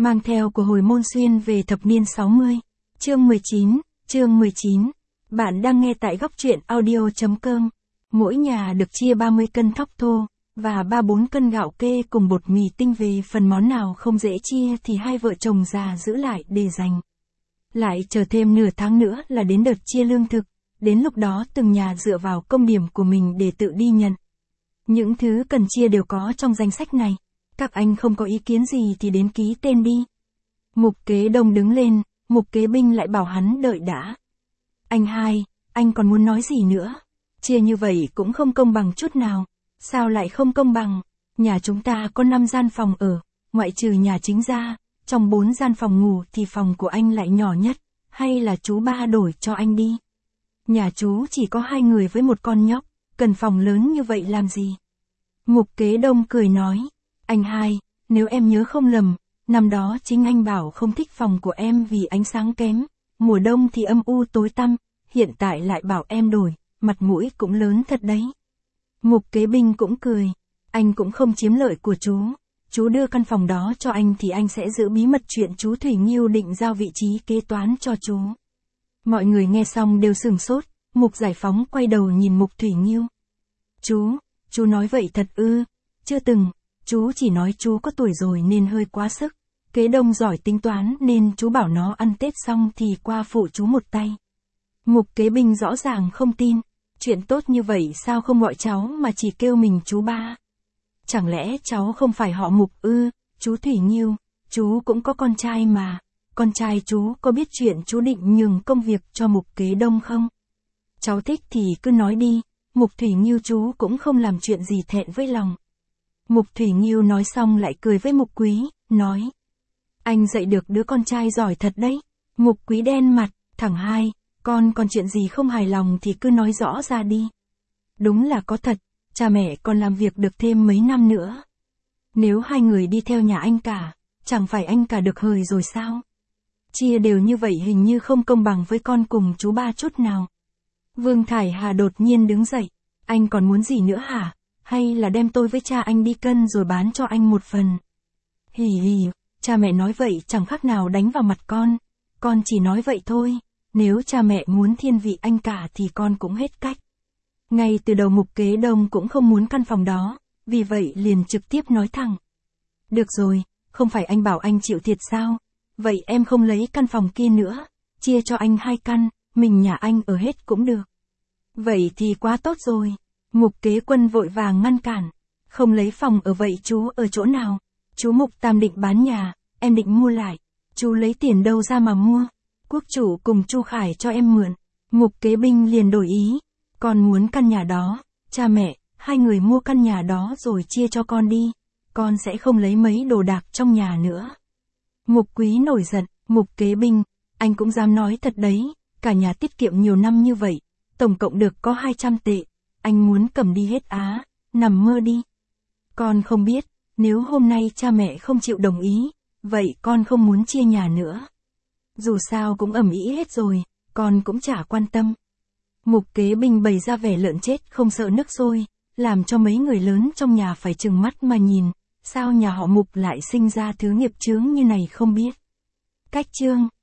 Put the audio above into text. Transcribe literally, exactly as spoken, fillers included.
mang theo của hồi môn xuyên về thập niên sáu mươi. Chương mười chín, chương mười chín. Bạn đang nghe tại góc truyện audio chấm com. Mỗi nhà được chia ba mươi cân thóc thô, và ba bốn cân gạo kê cùng bột mì tinh, về phần món nào không dễ chia thì hai vợ chồng già giữ lại để dành. Lại chờ thêm nửa tháng nữa là đến đợt chia lương thực, đến lúc đó từng nhà dựa vào công điểm của mình để tự đi nhận. Những thứ cần chia đều có trong danh sách này. Các anh không có ý kiến gì thì đến ký tên đi. Mục Kế Đông đứng lên, Mục Kế Binh lại bảo hắn đợi đã. Anh hai, anh còn muốn nói gì nữa? Chia như vậy cũng không công bằng chút nào. Sao lại không công bằng? Nhà chúng ta có năm gian phòng ở, ngoại trừ nhà chính ra, trong bốn gian phòng ngủ thì phòng của anh lại nhỏ nhất, hay là chú ba đổi cho anh đi? Nhà chú chỉ có hai người với một con nhóc, cần phòng lớn như vậy làm gì? Mục Kế Đông cười nói, anh hai, nếu em nhớ không lầm, năm đó chính anh bảo không thích phòng của em vì ánh sáng kém, mùa đông thì âm u tối tăm, hiện tại lại bảo em đổi, mặt mũi cũng lớn thật đấy. Mục Kế Binh cũng cười, anh cũng không chiếm lợi của chú, chú đưa căn phòng đó cho anh thì anh sẽ giữ bí mật chuyện chú Thủy Nghiêu định giao vị trí kế toán cho chú. Mọi người nghe xong đều sửng sốt, Mục Giải Phóng quay đầu nhìn Mục Thủy Nghiêu. Chú, chú nói vậy thật ư? Chưa từng, chú chỉ nói chú có tuổi rồi nên hơi quá sức. Kế Đông giỏi tính toán nên chú bảo nó ăn Tết xong thì qua phụ chú một tay. Mục Kế Binh rõ ràng không tin, chuyện tốt như vậy sao không gọi cháu mà chỉ kêu mình chú ba? Chẳng lẽ cháu không phải họ Mục ư? Chú Thủy Nghiêu, chú cũng có con trai mà, con trai chú có biết chuyện chú định nhường công việc cho Mục Kế Đông không? Cháu thích thì cứ nói đi, Mục Thủy Nghiêu chú cũng không làm chuyện gì thẹn với lòng. Mục Thủy Nghiêu nói xong lại cười với Mục Quý, nói. Anh dạy được đứa con trai giỏi thật đấy. Mục Quý đen mặt, thẳng hai, con còn chuyện gì không hài lòng thì cứ nói rõ ra đi. Đúng là có thật, cha mẹ còn làm việc được thêm mấy năm nữa. Nếu hai người đi theo nhà anh cả, chẳng phải anh cả được hời rồi sao? Chia đều như vậy hình như không công bằng với con cùng chú ba chút nào. Vương Thải Hà đột nhiên đứng dậy, anh còn muốn gì nữa hả? Hay là đem tôi với cha anh đi cân rồi bán cho anh một phần? Hì hì, cha mẹ nói vậy chẳng khác nào đánh vào mặt con, con chỉ nói vậy thôi, nếu cha mẹ muốn thiên vị anh cả thì con cũng hết cách. Ngay từ đầu Mục Kế Đông cũng không muốn căn phòng đó, vì vậy liền trực tiếp nói thẳng. Được rồi, không phải anh bảo anh chịu thiệt sao? Vậy em không lấy căn phòng kia nữa, chia cho anh hai căn, mình nhà anh ở hết cũng được. Vậy thì quá tốt rồi. Mục Kế Quân vội vàng ngăn cản. Không lấy phòng ở vậy chú ở chỗ nào? Chú Mục Tam định bán nhà, em định mua lại. Chú lấy tiền đâu ra mà mua? Quốc chủ cùng Chu Khải cho em mượn. Mục Kế Binh liền đổi ý. Con muốn căn nhà đó, cha mẹ, hai người mua căn nhà đó rồi chia cho con đi. Con sẽ không lấy mấy đồ đạc trong nhà nữa. Mục Quý nổi giận, Mục Kế Binh, anh cũng dám nói thật đấy, cả nhà tiết kiệm nhiều năm như vậy, tổng cộng được có hai trăm tệ. Anh muốn cầm đi hết á, nằm mơ đi. Con không biết, nếu hôm nay cha mẹ không chịu đồng ý, vậy con không muốn chia nhà nữa. Dù sao cũng ầm ĩ hết rồi, con cũng chả quan tâm. Mục Kế Binh bày ra vẻ lợn chết không sợ nước sôi, làm cho mấy người lớn trong nhà phải trừng mắt mà nhìn, sao nhà họ Mục lại sinh ra thứ nghiệp chướng như này không biết. Cách chương